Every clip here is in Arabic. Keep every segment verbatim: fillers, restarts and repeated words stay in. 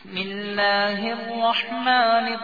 بسم الله الرحمن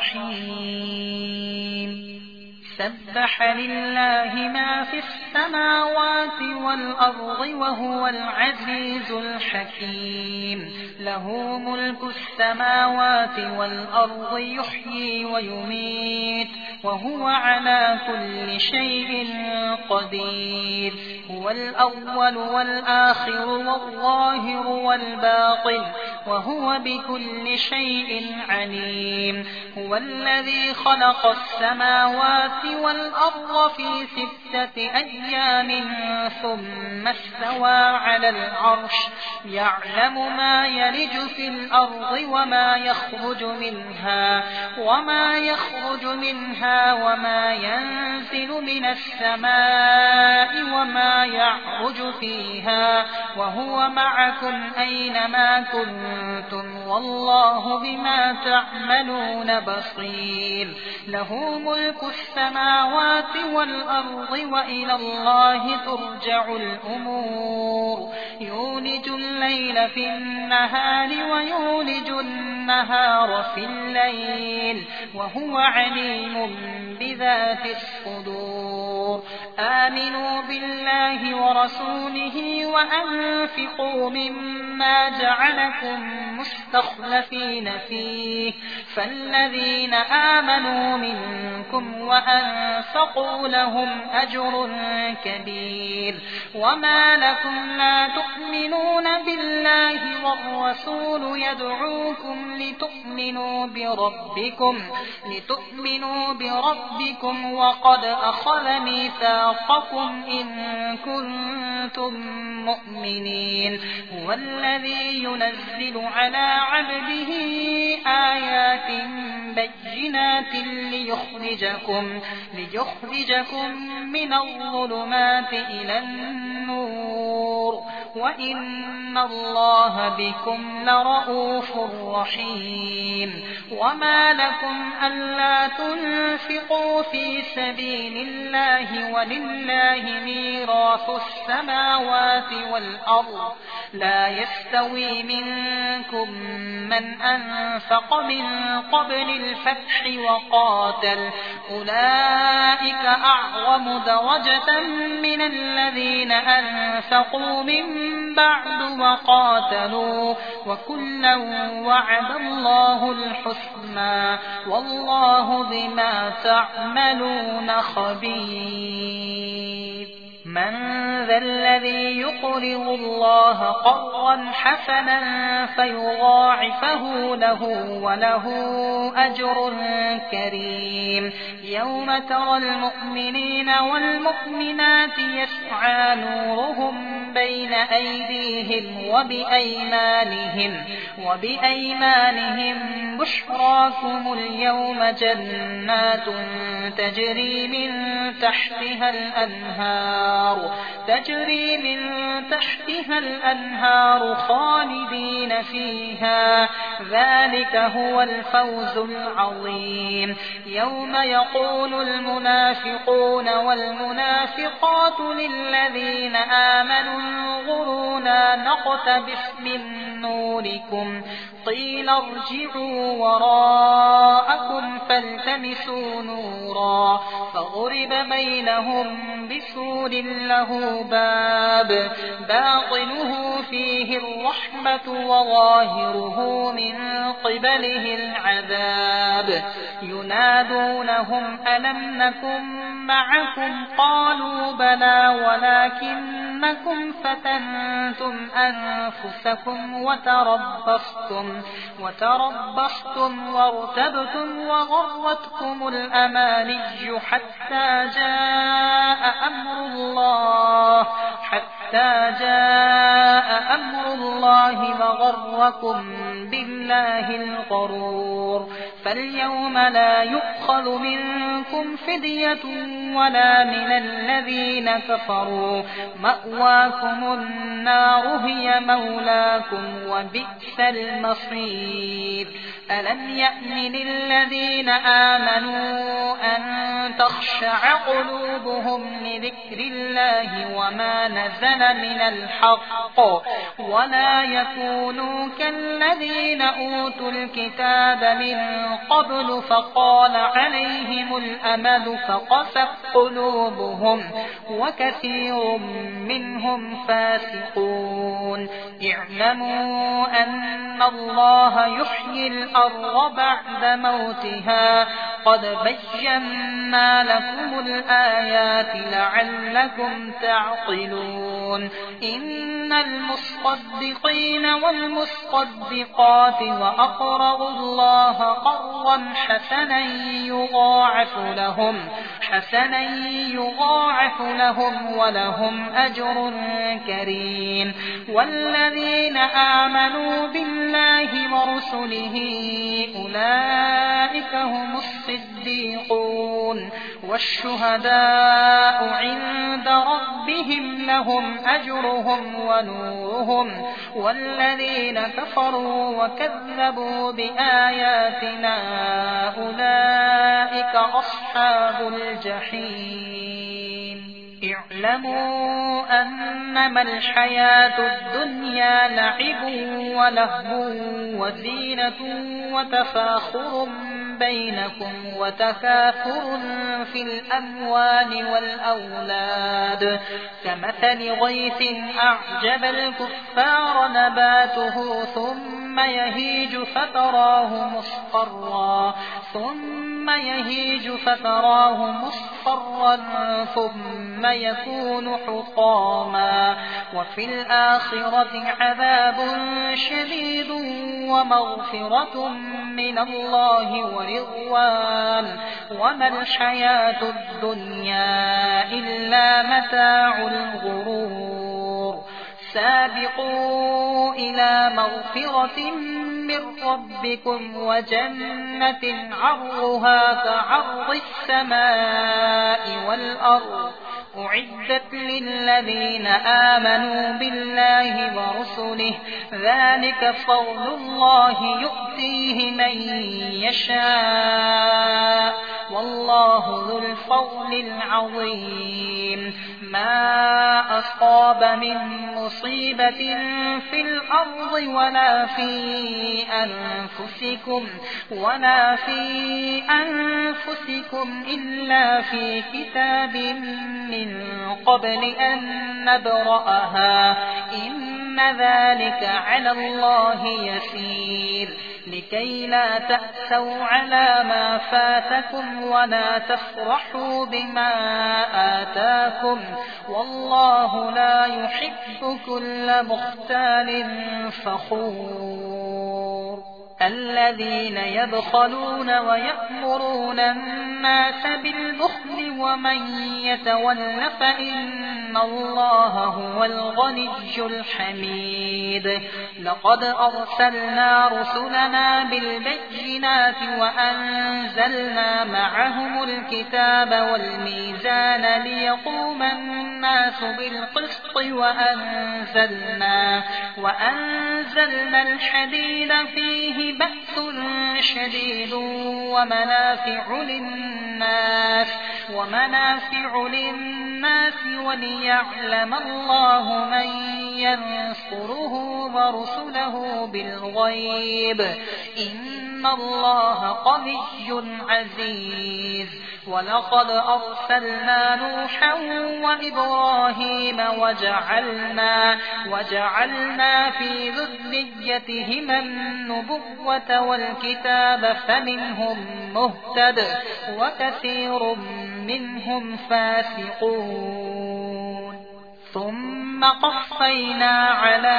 الرحيم سبح لله ما في السماوات والأرض وهو العزيز الحكيم له ملك السماوات والأرض يحيي ويميت وهو على كل شيء قدير هو الأول والآخر والظاهر والباطن وهو بكل شيء عليم هو الذي خلق السماوات والأرض في ستة أيام ثم استوى على العرش يعلم ما يلج في الأرض وما يخرج منها وما يخرج منها وما ينزل من السماء وما يعرج فيها وهو معكم أينما كنتم والله بما تعملون بصير له ملك السماوات والأرض وإلى الله ترجع الأمور يولج الليل في النهار ويولج النهار في الليل وهو عليم بذات الصدور آمنوا بالله ورسوله وأنفقوا مما جعلكم مستخلفين فيه فالذين آمنوا منكم وأنفقوا لهم أجر كبير وما لكم لا تؤمنون بالله والرسول يدعوكم لتؤمنوا بربكم لتؤمنوا بربكم وقد أخذ ميثاقكم إن كنتم مؤمنين هو الذي ينزل على عبده آيات بينات ليخرجكم ليخرجكم من الظلمات إلى النور وإن الله بكم لرءوف رحيم وما لكم ألا تنفقوا في سبيل الله ولله ميراث السماوات والأرض لا يستوي منكم من أنفق من قبل الفتح وقاتل أولئك أعظم درجة من الذين أنفقوا من بعد وقاتلوا وكلا وعد الله الحسنى والله بما تعملون خبير من ذا الذي يقرض الله قرضا حسنا فيضاعفه له وله أجر كريم يوم ترى المؤمنين والمؤمنات يسعى نورهم بين أيديهم وبأيمانهم وبأيمانهم بشراكم اليوم جنات تجري من تحتها الأنهار تجري من تحتها الأنهار خالدين فيها ذلك هو الفوز العظيم يوم يقول المنافقون والمنافقات للذين آمنوا انظرونا نقتبس من نوركم قيل ارجعوا وراءكم فالتمسوا نورا فضرب بينهم بسور له باب باطنه فيه الرحمة وظاهره من قبله العذاب ينادونهم ألم نكن معكم قالوا بلى ولكنكم فتنتم أنفسكم وتربصتم وتربصتم وارتبتم وغرتكم الأماني حتى جاء أمر الله حتى جاء أمر الله وغركم بالله الغرور فاليوم لا يؤخذ منكم فدية ولا من الذين كفروا مأواكم النار هي مولاكم وبئس المصير ألم يأن للذين آمنوا أن تخشع قلوبهم لذكر الله وما نزل لمن الحق ولا يكونوا كالذين أوتوا الكتاب من قبل فقال عليهم الأمد فقست قلوبهم وكثير منهم فاسقون اعلموا أن الله يحيي الأرض بعد موتها قد بينا لكم الآيات لعلكم تعقلون إن المصدقين والمصدقات وأقرضوا الله قرضا حسنا يضاعف لهم حسنا يضاعف لهم ولهم أجر كريم والذين آمنوا بالله ورسله أولئك هم الصديقون والشهداء عند ربهم لهم أجرهم ونورهم والذين كفروا وكذبوا بآياتنا أولئك أصحاب الجحيم اعلموا أنما الحياة الدنيا لعب ولهو وزينة وتفاخر بينكم وتكاثر في الأموال والأولاد كمثل غيث أعجب الكفار نباته ثم يهيج فتراه مصفرا ثم يهيج فتراه مصفرا ثم يكون حطاما وفي الآخرة عذاب شديد ومغفرة من الله ورضوان وما الحياة الدنيا إلا متاع الغرور سابقوا إلى مغفرة من ربكم وجنة عرضها كعرض السماء والأرض أعدت للذين آمنوا بالله ورسله ذلك فضل الله يؤتيه من يشاء والله ذو الفضل العظيم ما أصاب من مصيبة في الأرض ولا في أنفسكم ولا في أنفسكم إلا في كتاب من قبل أن نبرأها إن ذلك على الله يسير لكي لا تأسوا على ما فاتكم ولا تفرحوا بما آتاكم والله لا يحب كل مختال فخور الذين يبخلون ويأمرون الناس بالبخل ومن يتول فإن الله هو الغني الحميد لقد أرسلنا رسلنا بالبينات وأنزلنا معهم الكتاب والميزان ليقوم الناس بالقسط وأنزلنا, وأنزلنا الحديد فيه بأس شديد ومنافع للناس ومنافع للناس وليعلم الله من ينصره ورسله بالغيب إن الله قوي عزيز ولقد أرسلنا نوحا وإبراهيم وجعلنا, وجعلنا في ذريتهما النبوة والكتاب فمنهم مهتد وكثير منهم فاسقون ثم قفينا على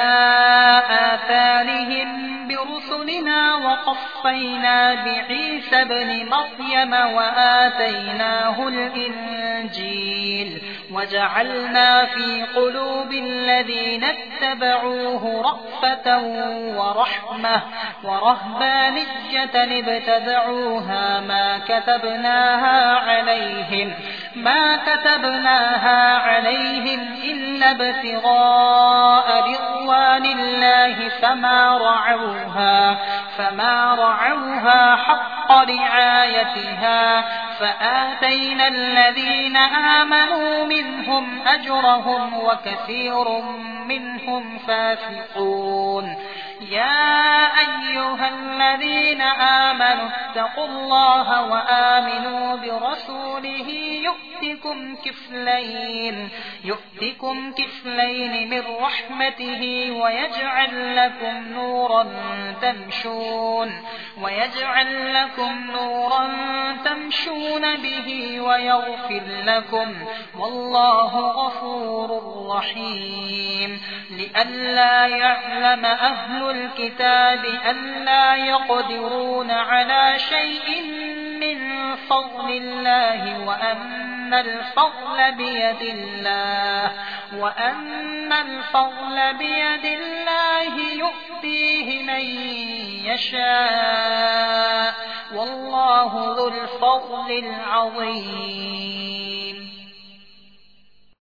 آثارهم برسلنا وقفينا بعيسى ابن مريم وآتيناه الإنجيل وجعلنا في قلوب الذين اتبعوه رأفة ورحمة ورهبانية ابتدعوها ما كتبناها عليهم ما كتبناها عليهم إلا ابتغاء رضوان الله فما رعوها فما رعوها حق رعايتها فآتينا الذين آمنوا منهم أجرهم وكثير منهم فاسقون يا أيها الذين آمنوا اتقوا الله وآمنوا برسوله يؤتكم كفلين يؤتكم كفلين من رحمته ويجعل لكم نورا تمشون ويجعل لكم نورا تمشون به ويغفر لكم والله غفور رحيم لئلا يعلم أهل الكتاب ألا يقدرون على شيء من فضل الله وأن الفضل بيد الله وأن الفضل بيد الله يؤتيه من يشاء والله ذو الفضل العظيم